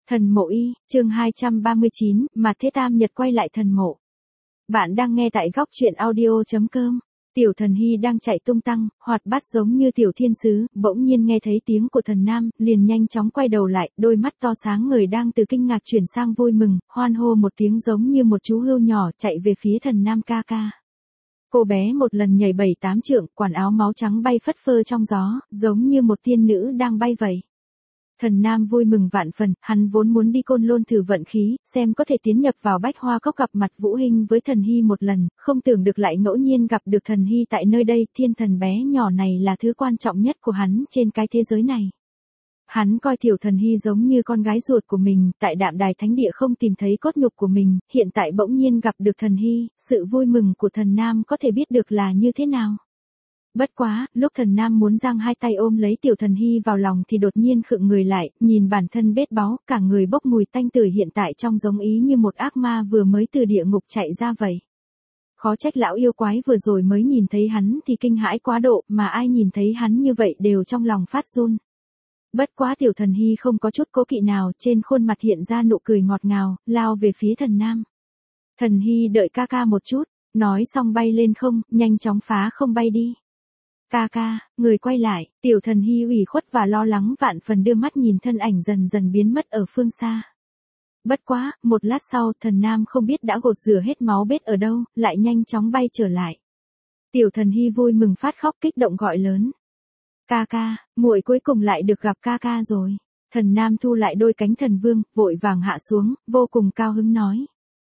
Thần mộ y, chương 239, mà Thế Tam Nhật quay lại thần mộ. Bạn đang nghe tại góc truyện audio.com. Tiểu Thần Hy đang chạy tung tăng, hoạt bát giống như tiểu thiên sứ, bỗng nhiên nghe thấy tiếng của thần nam, liền nhanh chóng quay đầu lại, đôi mắt to sáng người đang từ kinh ngạc chuyển sang vui mừng, hoan hô một tiếng giống như một chú hươu nhỏ chạy về phía thần nam ca ca. Cô bé một lần nhảy 7-8 trượng, quần áo máu trắng bay phất phơ trong gió, giống như một tiên nữ đang bay vậy. Thần nam vui mừng vạn phần, hắn vốn muốn đi Côn Lôn thử vận khí, xem có thể tiến nhập vào Bách Hoa Cốc gặp mặt Vũ Hinh với thần hy một lần, không tưởng được lại ngẫu nhiên gặp được thần hy tại nơi đây, thiên thần bé nhỏ này là thứ quan trọng nhất của hắn trên cái thế giới này. Hắn coi tiểu thần hy giống như con gái ruột của mình, tại Đạm Đài Thánh Địa không tìm thấy cốt nhục của mình, hiện tại bỗng nhiên gặp được thần hy, sự vui mừng của thần nam có thể biết được là như thế nào. Bất quá, lúc thần nam muốn giang hai tay ôm lấy tiểu thần hy vào lòng thì đột nhiên khựng người lại, nhìn bản thân bết báu, cả người bốc mùi tanh tưởi hiện tại trong giống ý như một ác ma vừa mới từ địa ngục chạy ra vậy. Khó trách lão yêu quái vừa rồi mới nhìn thấy hắn thì kinh hãi quá độ, mà ai nhìn thấy hắn như vậy đều trong lòng phát run. Bất quá tiểu thần hy không có chút cố kỵ nào, trên khuôn mặt hiện ra nụ cười ngọt ngào, lao về phía thần nam. Thần hy đợi ca ca một chút, nói xong bay lên không, nhanh chóng phá không bay đi. Ca ca, người quay lại, tiểu thần hy ủy khuất và lo lắng vạn phần đưa mắt nhìn thân ảnh dần dần biến mất ở phương xa. Bất quá, một lát sau, thần nam không biết đã gột rửa hết máu bết ở đâu, lại nhanh chóng bay trở lại. Tiểu thần hy vui mừng phát khóc kích động gọi lớn. Ca ca, muội cuối cùng lại được gặp ca ca rồi. Thần nam thu lại đôi cánh thần vương, vội vàng hạ xuống, vô cùng cao hứng nói.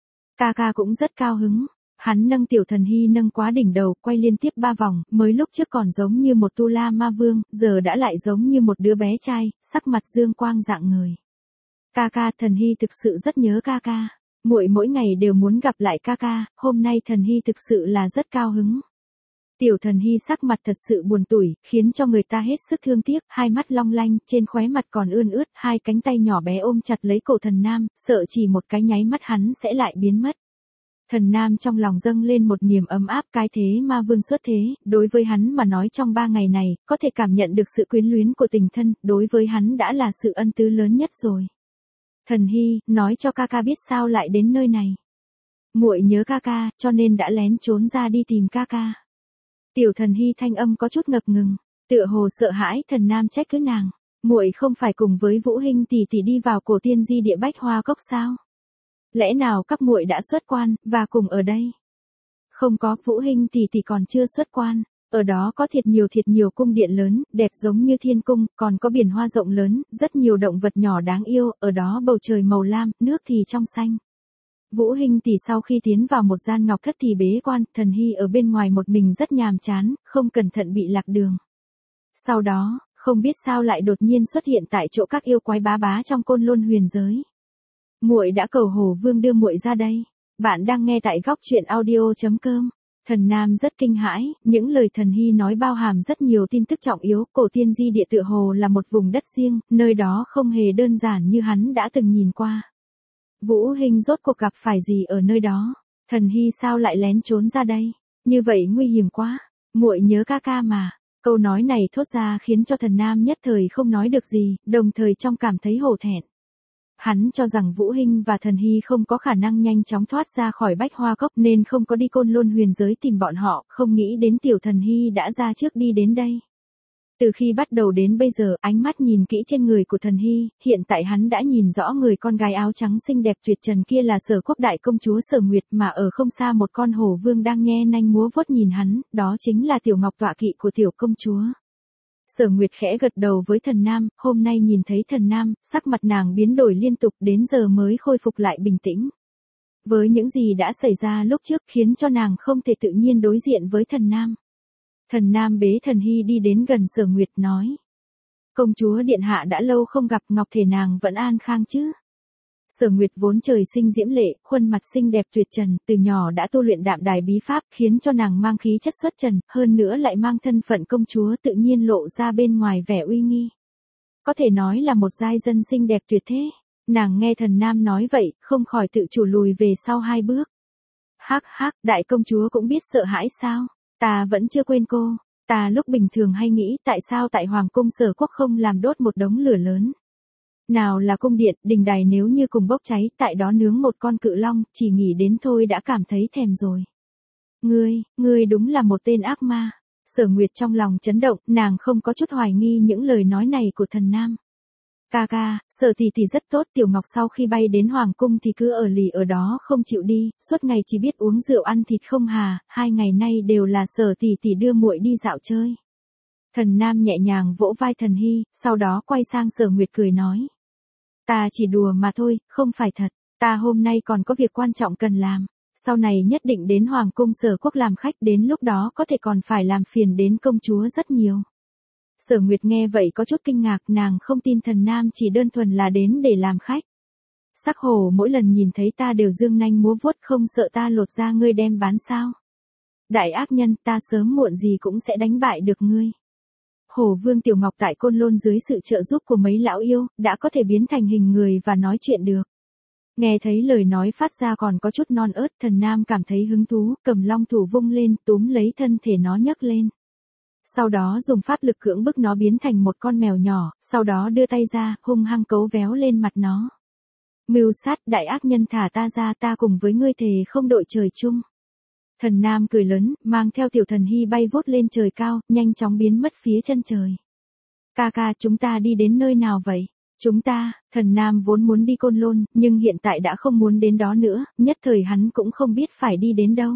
Ca ca cũng rất cao hứng. Hắn nâng tiểu thần hy nâng quá đỉnh đầu, quay liên tiếp 3 vòng, mới lúc trước còn giống như một tu la ma vương, giờ đã lại giống như một đứa bé trai, sắc mặt dương quang rạng người. Ca ca, thần hy thực sự rất nhớ ca ca. Muội mỗi ngày đều muốn gặp lại ca ca, hôm nay thần hy thực sự là rất cao hứng. Tiểu thần hy sắc mặt thật sự buồn tủi, khiến cho người ta hết sức thương tiếc, hai mắt long lanh, trên khóe mặt còn ươn ướt, hai cánh tay nhỏ bé ôm chặt lấy cổ thần nam, sợ chỉ một cái nháy mắt hắn sẽ lại biến mất. Thần nam trong lòng dâng lên một niềm ấm áp, cái thế ma vương xuất thế, đối với hắn mà nói trong 3 ngày này, có thể cảm nhận được sự quyến luyến của tình thân, đối với hắn đã là sự ân tứ lớn nhất rồi. Thần hy, nói cho ca ca biết sao lại đến nơi này. Muội nhớ ca ca, cho nên đã lén trốn ra đi tìm ca ca. Tiểu thần hy thanh âm có chút ngập ngừng, tựa hồ sợ hãi, thần nam trách cứ nàng. Muội không phải cùng với Vũ Hinh tỷ tỷ đi vào cổ tiên di địa Bách Hoa Cốc sao? Lẽ nào các muội đã xuất quan, và cùng ở đây? Không có, Vũ Hinh tỷ tỷ còn chưa xuất quan, ở đó có thiệt nhiều cung điện lớn, đẹp giống như thiên cung, còn có biển hoa rộng lớn, rất nhiều động vật nhỏ đáng yêu, ở đó bầu trời màu lam, nước thì trong xanh. Vũ Hinh tỷ sau khi tiến vào một gian ngọc thất thì bế quan, thần hy ở bên ngoài một mình rất nhàm chán, không cẩn thận bị lạc đường. Sau đó, không biết sao lại đột nhiên xuất hiện tại chỗ các yêu quái bá bá trong Côn Lôn huyền giới. Muội đã cầu Hồ Vương đưa muội ra đây. Bạn đang nghe tại góc truyện audio.com. Thần nam rất kinh hãi, những lời thần hy nói bao hàm rất nhiều tin tức trọng yếu, cổ tiên di địa tựa hồ là một vùng đất riêng, nơi đó không hề đơn giản như hắn đã từng nhìn qua. Vũ Hinh rốt cuộc gặp phải gì ở nơi đó? Thần hy sao lại lén trốn ra đây? Như vậy nguy hiểm quá. Muội nhớ ca ca mà. Câu nói này thốt ra khiến cho thần nam nhất thời không nói được gì, đồng thời trong cảm thấy hổ thẹn. Hắn cho rằng Vũ Hinh và thần hy không có khả năng nhanh chóng thoát ra khỏi Bách Hoa Cốc nên không có đi Côn Lôn huyền giới tìm bọn họ, không nghĩ đến tiểu thần hy đã ra trước đi đến đây. Từ khi bắt đầu đến bây giờ, ánh mắt nhìn kỹ trên người của thần hy, hiện tại hắn đã nhìn rõ người con gái áo trắng xinh đẹp tuyệt trần kia là Sở Quốc đại công chúa Sở Nguyệt, mà ở không xa một con hổ vương đang nhe nanh múa vuốt nhìn hắn, đó chính là tiểu ngọc tọa kỵ của tiểu công chúa. Sở Nguyệt khẽ gật đầu với thần nam, hôm nay nhìn thấy thần nam, sắc mặt nàng biến đổi liên tục đến giờ mới khôi phục lại bình tĩnh. Với những gì đã xảy ra lúc trước khiến cho nàng không thể tự nhiên đối diện với thần nam. Thần nam bế thần hy đi đến gần Sở Nguyệt nói. Công chúa điện hạ đã lâu không gặp, ngọc thể nàng vẫn an khang chứ? Sở Nguyệt vốn trời sinh diễm lệ, khuôn mặt xinh đẹp tuyệt trần, từ nhỏ đã tu luyện Đạm Đài bí pháp, khiến cho nàng mang khí chất xuất trần, hơn nữa lại mang thân phận công chúa tự nhiên lộ ra bên ngoài vẻ uy nghi. Có thể nói là một giai dân xinh đẹp tuyệt thế. Nàng nghe thần nam nói vậy, không khỏi tự chủ lùi về sau 2 bước. Hắc hắc, đại công chúa cũng biết sợ hãi sao? Ta vẫn chưa quên cô. Ta lúc bình thường hay nghĩ tại sao tại Hoàng cung Sở Quốc không làm đốt một đống lửa lớn. Nào là cung điện, đình đài nếu như cùng bốc cháy, tại đó nướng một con cự long, chỉ nghĩ đến thôi đã cảm thấy thèm rồi. Ngươi đúng là một tên ác ma. Sở Nguyệt trong lòng chấn động, nàng không có chút hoài nghi những lời nói này của thần nam. Ca, Sở tỷ tỷ rất tốt, Tiểu Ngọc sau khi bay đến Hoàng cung thì cứ ở lì ở đó không chịu đi, suốt ngày chỉ biết uống rượu ăn thịt không hà, 2 ngày nay đều là Sở tỷ tỷ đưa muội đi dạo chơi. Thần nam nhẹ nhàng vỗ vai Thần Hy, sau đó quay sang Sở Nguyệt cười nói. Ta chỉ đùa mà thôi, không phải thật, ta hôm nay còn có việc quan trọng cần làm. Sau này nhất định đến Hoàng cung Sở Quốc làm khách, đến lúc đó có thể còn phải làm phiền đến công chúa rất nhiều. Sở Nguyệt nghe vậy có chút kinh ngạc, nàng không tin thần nam chỉ đơn thuần là đến để làm khách. Sắc Hổ mỗi lần nhìn thấy ta đều dương nanh múa vuốt, không sợ ta lột da ngươi đem bán sao? Đại ác nhân, ta sớm muộn gì cũng sẽ đánh bại được ngươi. Hổ Vương Tiểu Ngọc tại Côn Lôn dưới sự trợ giúp của mấy lão yêu, đã có thể biến thành hình người và nói chuyện được. Nghe thấy lời nói phát ra còn có chút non ớt, thần nam cảm thấy hứng thú, cầm long thủ vung lên, túm lấy thân thể nó nhấc lên. Sau đó dùng pháp lực cưỡng bức nó biến thành một con mèo nhỏ, sau đó đưa tay ra, hung hăng cấu véo lên mặt nó. Mưu sát, đại ác nhân, thả ta ra, ta cùng với ngươi thề không đội trời chung. Thần nam cười lớn, mang theo Tiểu Thần Hy bay vút lên trời cao, nhanh chóng biến mất phía chân trời. Ca, chúng ta đi đến nơi nào vậy? Thần nam vốn muốn đi Côn Lôn, nhưng hiện tại đã không muốn đến đó nữa, nhất thời hắn cũng không biết phải đi đến đâu.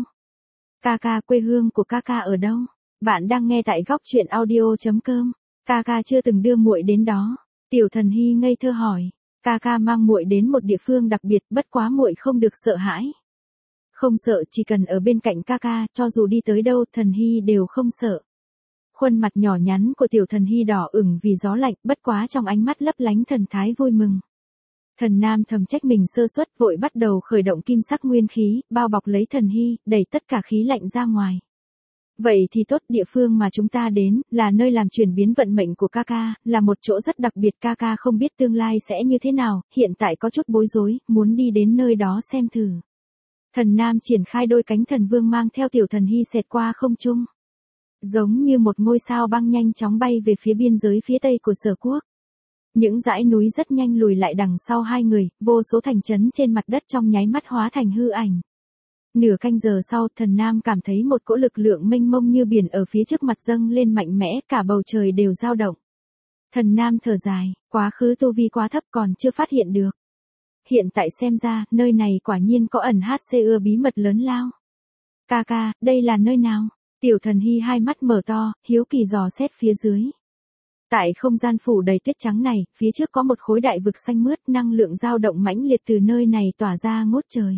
Ca, quê hương của ca ở đâu? Bạn đang nghe tại góc truyện audio.com. Ca chưa từng đưa muội đến đó. Tiểu Thần Hy ngây thơ hỏi. Ca mang muội đến một địa phương đặc biệt, bất quá muội không được sợ hãi. Không sợ, chỉ cần ở bên cạnh ca, cho dù đi tới đâu, Thần Hy đều không sợ. Khuôn mặt nhỏ nhắn của Tiểu Thần Hy đỏ ửng vì gió lạnh, bất quá trong ánh mắt lấp lánh thần thái vui mừng. Thần nam thầm trách mình sơ suất, vội bắt đầu khởi động kim sắc nguyên khí, bao bọc lấy Thần Hy, đẩy tất cả khí lạnh ra ngoài. Vậy thì tốt, địa phương mà chúng ta đến, là nơi làm chuyển biến vận mệnh của ca, là một chỗ rất đặc biệt, ca không biết tương lai sẽ như thế nào, hiện tại có chút bối rối, muốn đi đến nơi đó xem thử. Thần nam triển khai đôi cánh thần vương mang theo Tiểu Thần Hy xẹt qua không trung. Giống như một ngôi sao băng nhanh chóng bay về phía biên giới phía tây của Sở Quốc. Những dãy núi rất nhanh lùi lại đằng sau hai người, vô số thành trấn trên mặt đất trong nháy mắt hóa thành hư ảnh. Nửa canh giờ sau, thần nam cảm thấy một cỗ lực lượng mênh mông như biển ở phía trước mặt dâng lên mạnh mẽ, cả bầu trời đều dao động. Thần nam thở dài, quá khứ tu vi quá thấp còn chưa phát hiện được. Hiện tại xem ra, nơi này quả nhiên có ẩn HCE bí mật lớn lao. Ca, đây là nơi nào? Tiểu Thần Hy hai mắt mở to, hiếu kỳ dò xét phía dưới. Tại không gian phủ đầy tuyết trắng này, phía trước có một khối đại vực xanh mướt, năng lượng dao động mãnh liệt từ nơi này tỏa ra ngút trời.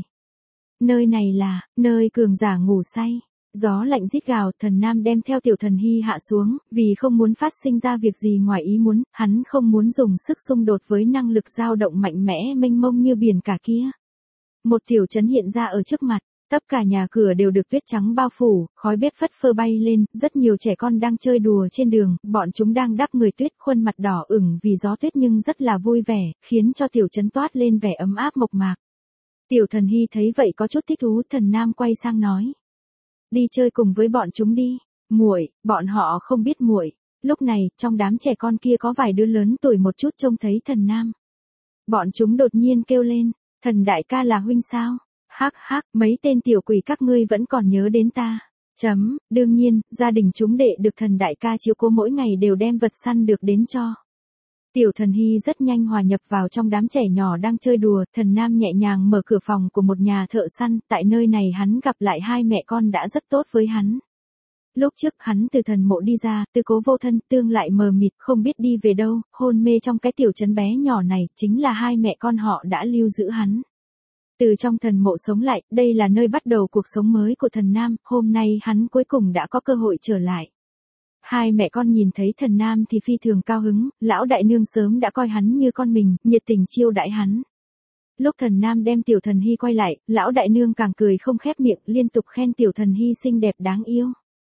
Nơi này là, nơi cường giả ngủ say. Gió lạnh rít gào, thần nam đem theo Tiểu Thần Hy hạ xuống, vì không muốn phát sinh ra việc gì ngoài ý muốn, hắn không muốn dùng sức xung đột với năng lực dao động mạnh mẽ mênh mông như biển cả kia. Một tiểu trấn hiện ra ở trước mặt, tất cả nhà cửa đều được tuyết trắng bao phủ, khói bếp phất phơ bay lên, rất nhiều trẻ con đang chơi đùa trên đường, bọn chúng đang đắp người tuyết, khuôn mặt đỏ ửng vì gió tuyết nhưng rất là vui vẻ, khiến cho tiểu trấn toát lên vẻ ấm áp mộc mạc. Tiểu Thần Hy thấy vậy có chút thích thú, thần nam quay sang nói. Đi chơi cùng với bọn chúng đi. Muội, bọn họ không biết muội. Lúc này, trong đám trẻ con kia có vài đứa lớn tuổi một chút trông thấy thần nam. Bọn chúng đột nhiên kêu lên, thần đại ca là huynh sao? Hắc, mấy tên tiểu quỷ các ngươi vẫn còn nhớ đến ta. Đương nhiên, gia đình chúng đệ được thần đại ca chiếu cố mỗi ngày đều đem vật săn được đến cho. Tiểu Thần Hy rất nhanh hòa nhập vào trong đám trẻ nhỏ đang chơi đùa, thần nam nhẹ nhàng mở cửa phòng của một nhà thợ săn, tại nơi này hắn gặp lại hai mẹ con đã rất tốt với hắn. Lúc trước hắn từ thần mộ đi ra, tư cố vô thân, tương lại mờ mịt, không biết đi về đâu, hôn mê trong cái tiểu trấn bé nhỏ này, chính là hai mẹ con họ đã lưu giữ hắn. Từ trong thần mộ sống lại, đây là nơi bắt đầu cuộc sống mới của thần nam, hôm nay hắn cuối cùng đã có cơ hội trở lại. Hai mẹ con nhìn thấy thần nam thì phi thường cao hứng, lão đại nương sớm đã coi hắn như con mình, nhiệt tình chiêu đãi hắn. Lúc thần nam đem Tiểu Thần Hy quay lại, lão đại nương càng cười không khép miệng, liên tục khen Tiểu Thần Hy xinh đẹp đáng yêu.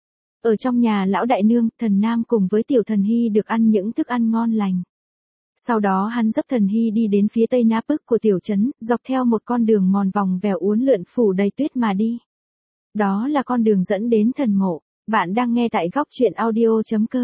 Ở trong nhà lão đại nương, thần nam cùng với Tiểu Thần Hy được ăn những thức ăn ngon lành. Sau đó hắn dấp Thần Hy đi đến phía tây Náp Bức của tiểu trấn, dọc theo một con đường mòn vòng vèo uốn lượn phủ đầy tuyết mà đi. Đó là con đường dẫn đến thần mộ. Bạn đang nghe tại góc truyện audio.com.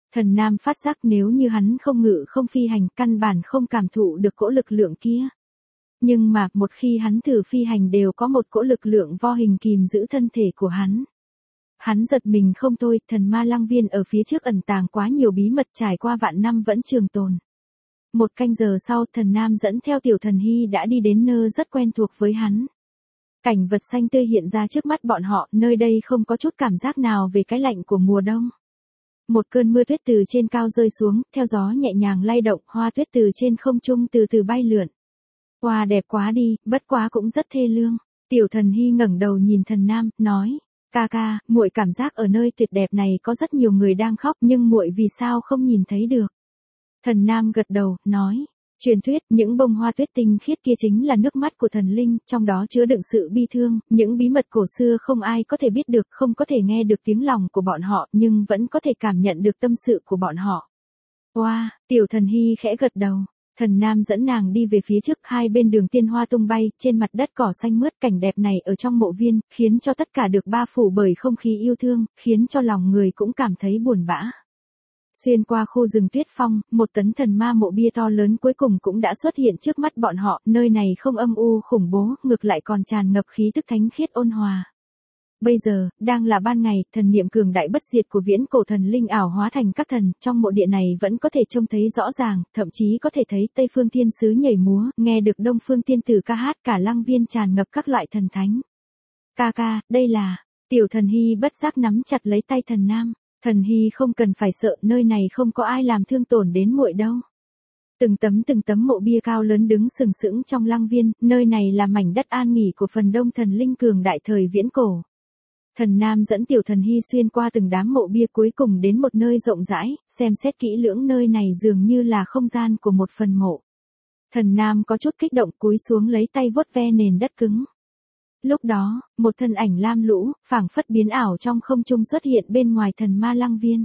Thần Nam phát giác nếu như hắn không ngự không phi hành, căn bản không cảm thụ được cỗ lực lượng kia. Nhưng mà, một khi hắn thử phi hành đều có một cỗ lực lượng vô hình kìm giữ thân thể của hắn. Hắn giật mình không thôi, thần ma lăng viên ở phía trước ẩn tàng quá nhiều bí mật, trải qua vạn năm vẫn trường tồn. Một canh giờ sau, thần Nam dẫn theo tiểu thần hy đã đi đến nơi rất quen thuộc với hắn. Cảnh vật xanh tươi hiện ra trước mắt bọn họ, nơi đây không có chút cảm giác nào về cái lạnh của mùa đông. Một cơn mưa tuyết từ trên cao rơi xuống, theo gió nhẹ nhàng lay động, hoa tuyết từ trên không trung từ từ bay lượn. Wow, đẹp quá đi, bất quá cũng rất thê lương. Tiểu thần hy ngẩng đầu nhìn thần Nam, nói: "Ca ca, muội cảm giác ở nơi tuyệt đẹp này có rất nhiều người đang khóc, nhưng muội vì sao không nhìn thấy được?" Thần Nam gật đầu, nói: "Truyền thuyết, những bông hoa tuyết tinh khiết kia chính là nước mắt của thần linh, trong đó chứa đựng sự bi thương, những bí mật cổ xưa không ai có thể biết được, không có thể nghe được tiếng lòng của bọn họ, nhưng vẫn có thể cảm nhận được tâm sự của bọn họ." Wow, tiểu thần hy khẽ gật đầu. Thần Nam dẫn nàng đi về phía trước, hai bên đường tiên hoa tung bay, trên mặt đất cỏ xanh mướt, cảnh đẹp này ở trong mộ viên, khiến cho tất cả được bao phủ bởi không khí yêu thương, khiến cho lòng người cũng cảm thấy buồn bã. Xuyên qua khu rừng tuyết phong, một tấn thần ma mộ bia to lớn cuối cùng cũng đã xuất hiện trước mắt bọn họ, nơi này không âm u khủng bố, ngược lại còn tràn ngập khí tức thánh khiết ôn hòa. Bây giờ, đang là ban ngày, thần niệm cường đại bất diệt của viễn cổ thần linh ảo hóa thành các thần, trong mộ điện này vẫn có thể trông thấy rõ ràng, thậm chí có thể thấy Tây Phương Thiên Sứ nhảy múa, nghe được Đông Phương Tiên Tử ca hát, cả lăng viên tràn ngập các loại thần thánh. Ca ca, đây là... Tiểu thần hy bất giác nắm chặt lấy tay thần Nam. Thần hy không cần phải sợ, nơi này không có ai làm thương tổn đến muội đâu. Từng tấm mộ bia cao lớn đứng sừng sững trong lăng viên, nơi này là mảnh đất an nghỉ của phần đông thần linh cường đại thời viễn cổ. Thần Nam dẫn tiểu thần hy xuyên qua từng đám mộ bia cuối cùng đến một nơi rộng rãi, xem xét kỹ lưỡng nơi này dường như là không gian của một phần mộ. Thần Nam có chút kích động cúi xuống lấy tay vuốt ve nền đất cứng. Lúc đó, một thân ảnh lam lũ, phảng phất biến ảo trong không trung xuất hiện bên ngoài thần ma lăng viên.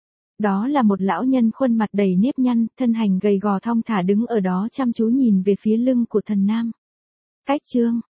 Đó là một lão nhân khuôn mặt đầy nếp nhăn, thân hình gầy gò thong thả đứng ở đó chăm chú nhìn về phía lưng của thần Nam. Cách chương